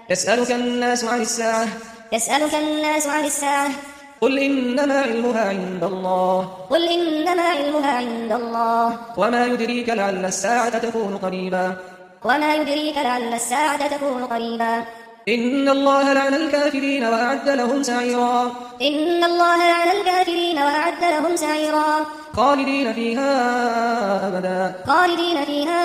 يسألك الناس عن الساعة يسألك الناس عن الساعة قل إنما علمها عند الله قل إنما علمها عند الله وما يدريك لعل الساعة تكون قريبا وما يدريك لعل الساعة تكون قريبا إن الله لعن الكافرين وأعد لهم سعيرا إن الله لعن الكافرين وأعد لهم سعيرا خالدين فيها أبدا خالدين فيها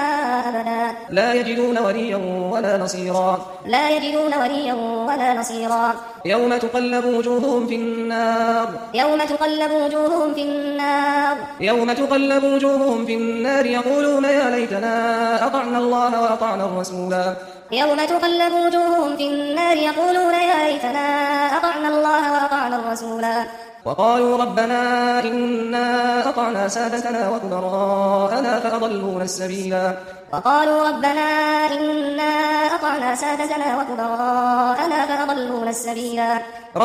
أبدا لا يجدون وليا ولا نصيرا لا يجدون وليا ولا نصيرا يوم تقلب وجوههم في النار يوم تقلب وجوههم في النار يوم تقلب وجوههم في النار يقولون يا ليتنا أطعنا الله وأطعنا الرسولا يوم تقلب وجوههم في النار يقولون يا ليتنا أطعنا الله وأطعنا الرسولا وقالوا ربنا إنا أطعنا سادتنا وكبراءنا فأضلونا السبيلا وقالوا ربنا إنا أطعنا سادتنا وكبراءنا فأضلونا السبيلا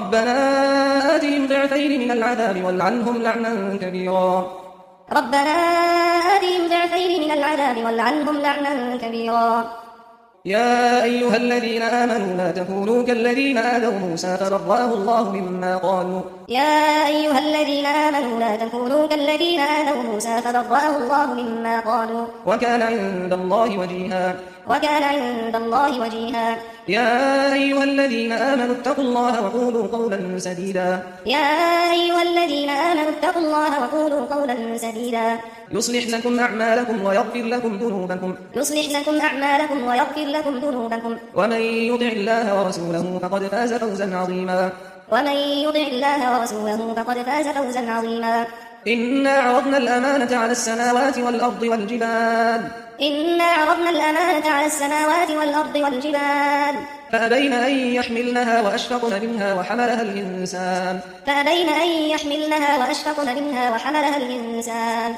ربنا آتهم ضعفين من العذاب والعنهم لعنا كبيرا ربنا آتهم ضعفين من العذاب والعنهم لعنا كبيرا يا أيها الذين آمنوا لا تكونوا كالذين آذوا موسى فبرأه الله مما قالوا يا أيها الذين آمنوا لا تكونوا كالذين آذوا موسى فبرأه الله مما قالوا وكان عند الله وجيها وكان عند الله وجيها يا أيها الذين آمنوا اتقوا الله وقولوا قولا سديدا يا أيها الذين آمنوا اتقوا الله وقولوا قولا سديدا يصلح لكم أعمالكم ويغفر لكم ذنوبكم يصلح لكم أعمالكم ويغفر لكم ذنوبكم ومن يطع الله ورسوله فقد فاز فوزا عظيما ومن يطع الله ورسوله فقد فاز فوزا عظيما إنا عرضنا الأمانة على السماوات والأرض والجبال إنا عرضنا الأمانة على السماوات والأرض والجبال فأبين أن يحملنها وأشفقن منها وحملها الإنسان فأبين أن يحملنها وأشفقن منها وحملها الإنسان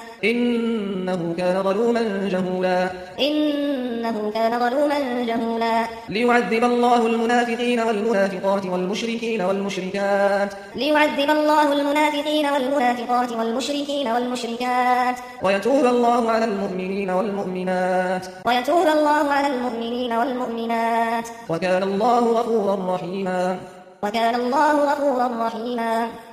إنه كان ظلوما جهولا إنه كان ظلوما جهولا ليعذب الله المنافقين والمنافقات والمشركين والمشركات ليعذب الله المنافقين والمنافقات والمشركين والمشركات ويتوب الله على المؤمنين والمؤمنات ويتوب الله على المؤمنين والمؤمنات وكان الله غفورا رحيما وكان الله غفورا رحيما